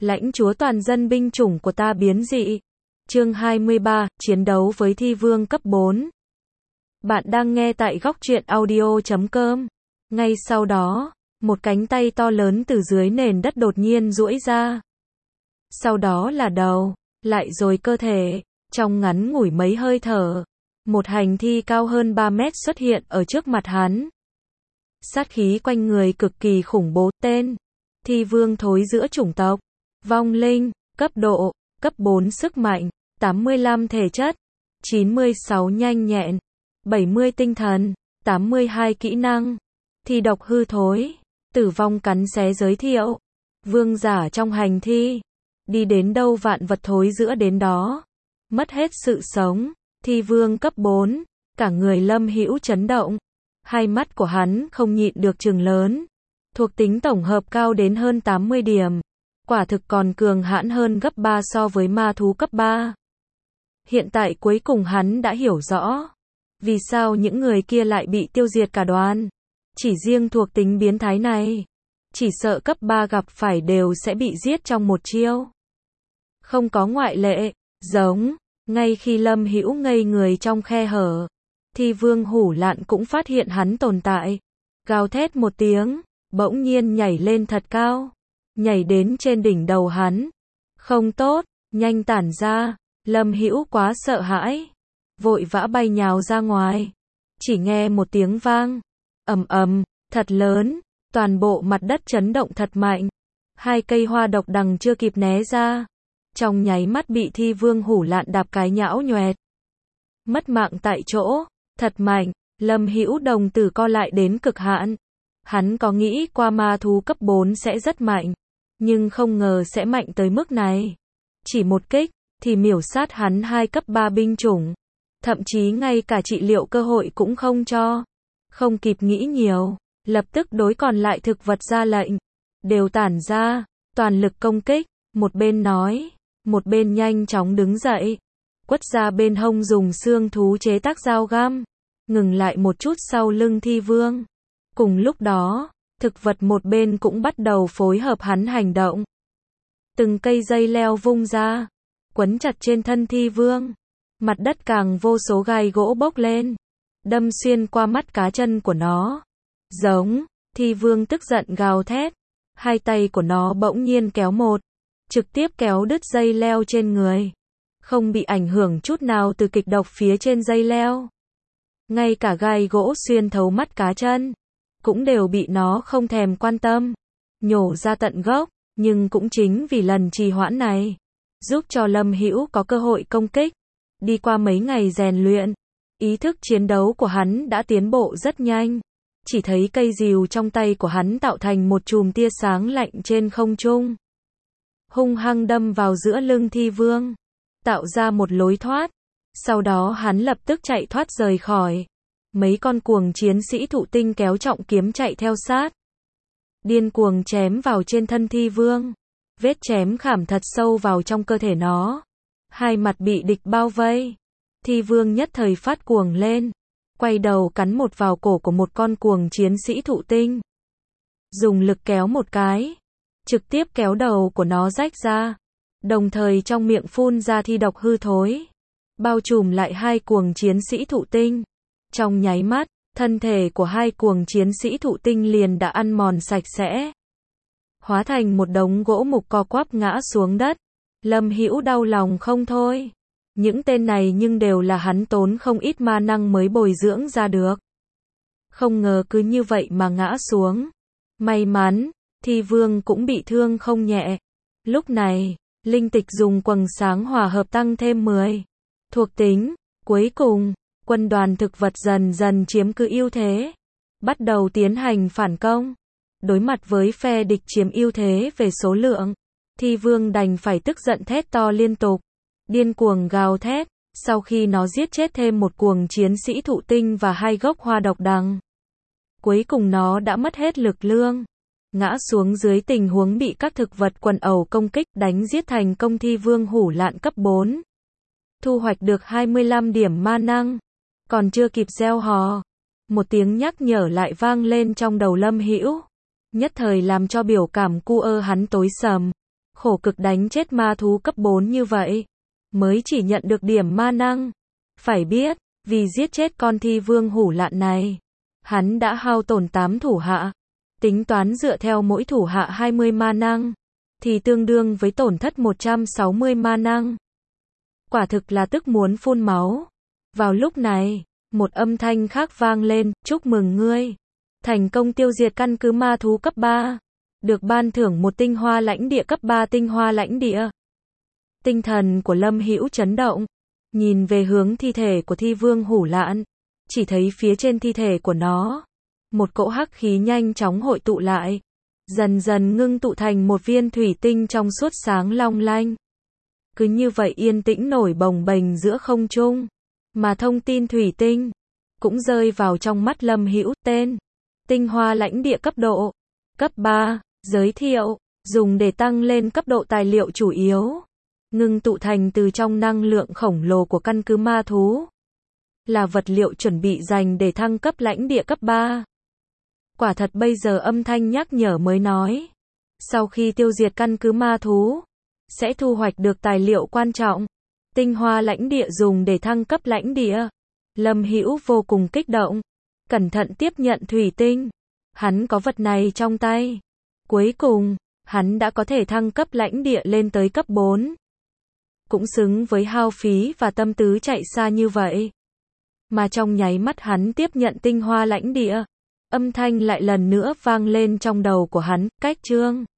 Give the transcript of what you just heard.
lãnh chúa toàn dân binh chủng của ta biến dị. Chương 23, chiến đấu với thi vương cấp 4. Bạn đang nghe tại góc truyện audio.com. Ngay sau đó, một cánh tay to lớn từ dưới nền đất đột nhiên duỗi ra. Sau đó là đầu, lại rồi cơ thể, trong ngắn ngủi mấy hơi thở. Một hành thi cao hơn 3 mét xuất hiện ở trước mặt hắn. Sát khí quanh người cực kỳ khủng bố, tên thi vương thối giữa chủng tộc, vong linh, cấp độ, cấp 4 sức mạnh, 85 thể chất, 96 nhanh nhẹn, 70 tinh thần, 82 kỹ năng, thi độc hư thối, tử vong cắn xé giới thiệu, vương giả trong hành thi, đi đến đâu vạn vật thối giữa đến đó, mất hết sự sống, thi vương cấp 4, cả người Lâm Hữu chấn động, hai mắt của hắn không nhịn được trừng lớn, thuộc tính tổng hợp cao đến hơn 80 điểm, quả thực còn cường hãn hơn gấp 3 so với ma thú cấp 3. Hiện tại cuối cùng hắn đã hiểu rõ, vì sao những người kia lại bị tiêu diệt cả đoàn. Chỉ riêng thuộc tính biến thái này, chỉ sợ cấp 3 gặp phải đều sẽ bị giết trong một chiêu. Không có ngoại lệ, giống, ngay khi Lâm Hữu ngây người trong khe hở, thi vương Hủ Lạn cũng phát hiện hắn tồn tại. Gào thét một tiếng, bỗng nhiên nhảy lên thật cao, nhảy đến trên đỉnh đầu hắn. Không tốt, nhanh tản ra. Lâm Hữu quá sợ hãi, vội vã bay nhào ra ngoài. Chỉ nghe một tiếng vang, ầm ầm, thật lớn, toàn bộ mặt đất chấn động thật mạnh. Hai cây hoa độc đằng chưa kịp né ra, trong nháy mắt bị thi vương Hủ Lạn đạp cái nhão nhoẹt. Mất mạng tại chỗ, thật mạnh. Lâm Hữu đồng tử co lại đến cực hạn. Hắn có nghĩ qua ma thú cấp 4 sẽ rất mạnh, nhưng không ngờ sẽ mạnh tới mức này. Chỉ một kích thì miểu sát hắn 2 cấp 3 binh chủng, thậm chí ngay cả trị liệu cơ hội cũng không cho. Không kịp nghĩ nhiều, lập tức đối còn lại thực vật ra lệnh, đều tản ra, toàn lực công kích. Một bên nói, một bên nhanh chóng đứng dậy, quất ra bên hông dùng xương thú chế tác dao găm, ngừng lại một chút sau lưng thi vương. Cùng lúc đó, thực vật một bên cũng bắt đầu phối hợp hắn hành động. Từng cây dây leo vung ra, quấn chặt trên thân thi vương. Mặt đất càng vô số gai gỗ bốc lên, đâm xuyên qua mắt cá chân của nó. Giống, thi vương tức giận gào thét. Hai tay của nó bỗng nhiên kéo một, trực tiếp kéo đứt dây leo trên người. Không bị ảnh hưởng chút nào từ kịch độc phía trên dây leo. Ngay cả gai gỗ xuyên thấu mắt cá chân, cũng đều bị nó không thèm quan tâm, nhổ ra tận gốc. Nhưng cũng chính vì lần trì hoãn này, giúp cho Lâm Hữu có cơ hội công kích. Đi qua mấy ngày rèn luyện, ý thức chiến đấu của hắn đã tiến bộ rất nhanh. Chỉ thấy cây rìu trong tay của hắn tạo thành một chùm tia sáng lạnh trên không trung, hung hăng đâm vào giữa lưng thi vương, tạo ra một lối thoát. Sau đó hắn lập tức chạy thoát rời khỏi. Mấy con cuồng chiến sĩ thụ tinh kéo trọng kiếm chạy theo sát, điên cuồng chém vào trên thân thi vương. Vết chém khảm thật sâu vào trong cơ thể nó. Hai mặt bị địch bao vây. Thi vương nhất thời phát cuồng lên, quay đầu cắn một vào cổ của một con cuồng chiến sĩ thụ tinh. Dùng lực kéo một cái, trực tiếp kéo đầu của nó rách ra. Đồng thời trong miệng phun ra thi độc hư thối, bao trùm lại hai cuồng chiến sĩ thụ tinh. Trong nháy mắt, thân thể của hai cuồng chiến sĩ thụ tinh liền đã ăn mòn sạch sẽ, hóa thành một đống gỗ mục co quắp ngã xuống đất. Lâm Hữu đau lòng không thôi. Những tên này nhưng đều là hắn tốn không ít ma năng mới bồi dưỡng ra được. Không ngờ cứ như vậy mà ngã xuống. May mắn, thi vương cũng bị thương không nhẹ. Lúc này, linh tịch dùng quầng sáng hòa hợp tăng thêm 10 thuộc tính. Cuối cùng, quân đoàn thực vật dần dần chiếm cứ ưu thế, bắt đầu tiến hành phản công. Đối mặt với phe địch chiếm ưu thế về số lượng, thi vương đành phải tức giận thét to liên tục, điên cuồng gào thét. Sau khi nó giết chết thêm một cuồng chiến sĩ thụ tinh và 2 gốc hoa độc đằng, cuối cùng nó đã mất hết lực lượng, ngã xuống dưới tình huống bị các thực vật quần ẩu công kích đánh giết thành công. Thi vương Hủ Lạn cấp 4, thu hoạch được 25 điểm ma năng. Còn chưa kịp gieo hò, một tiếng nhắc nhở lại vang lên trong đầu Lâm Hữu, nhất thời làm cho biểu cảm cu hắn tối sầm. khổ cực đánh chết ma thú cấp 4 như vậy, mới chỉ nhận được điểm ma năng. Phải biết, vì giết chết con thi vương hủ lạn này, hắn đã hao tổn 8 thủ hạ. Tính toán dựa theo mỗi thủ hạ 20 ma năng, thì tương đương với tổn thất 160 ma năng. Quả thực là tức muốn phun máu. Vào lúc này, một âm thanh khác vang lên, chúc mừng ngươi. Thành công tiêu diệt căn cứ ma thú cấp 3. Được ban thưởng một tinh hoa lãnh địa cấp 3 tinh hoa lãnh địa. Tinh thần của Lâm Hữu chấn động. Nhìn về hướng thi thể của thi vương hủ lạn. Chỉ thấy phía trên thi thể của nó, một cỗ hắc khí nhanh chóng hội tụ lại. Dần dần ngưng tụ thành một viên thủy tinh trong suốt sáng long lanh. Cứ như vậy yên tĩnh nổi bồng bềnh giữa không trung. Mà thông tin thủy tinh cũng rơi vào trong mắt Lâm Hữu. Tên: tinh hoa lãnh địa cấp độ cấp 3. Giới thiệu: dùng để tăng lên cấp độ tài liệu chủ yếu. Ngưng tụ thành từ trong năng lượng khổng lồ của căn cứ ma thú. Là vật liệu chuẩn bị dành để thăng cấp lãnh địa cấp 3. Quả thật bây giờ âm thanh nhắc nhở mới nói. Sau khi tiêu diệt căn cứ ma thú, sẽ thu hoạch được tài liệu quan trọng. Tinh hoa lãnh địa dùng để thăng cấp lãnh địa. Lâm Hữu vô cùng kích động. Cẩn thận tiếp nhận thủy tinh. Hắn có vật này trong tay. Cuối cùng, hắn đã có thể thăng cấp lãnh địa lên tới cấp 4. Cũng xứng với hao phí và tâm tư chạy xa như vậy. Mà trong nháy mắt hắn tiếp nhận tinh hoa lãnh địa, âm thanh lại lần nữa vang lên trong đầu của hắn, cách chương.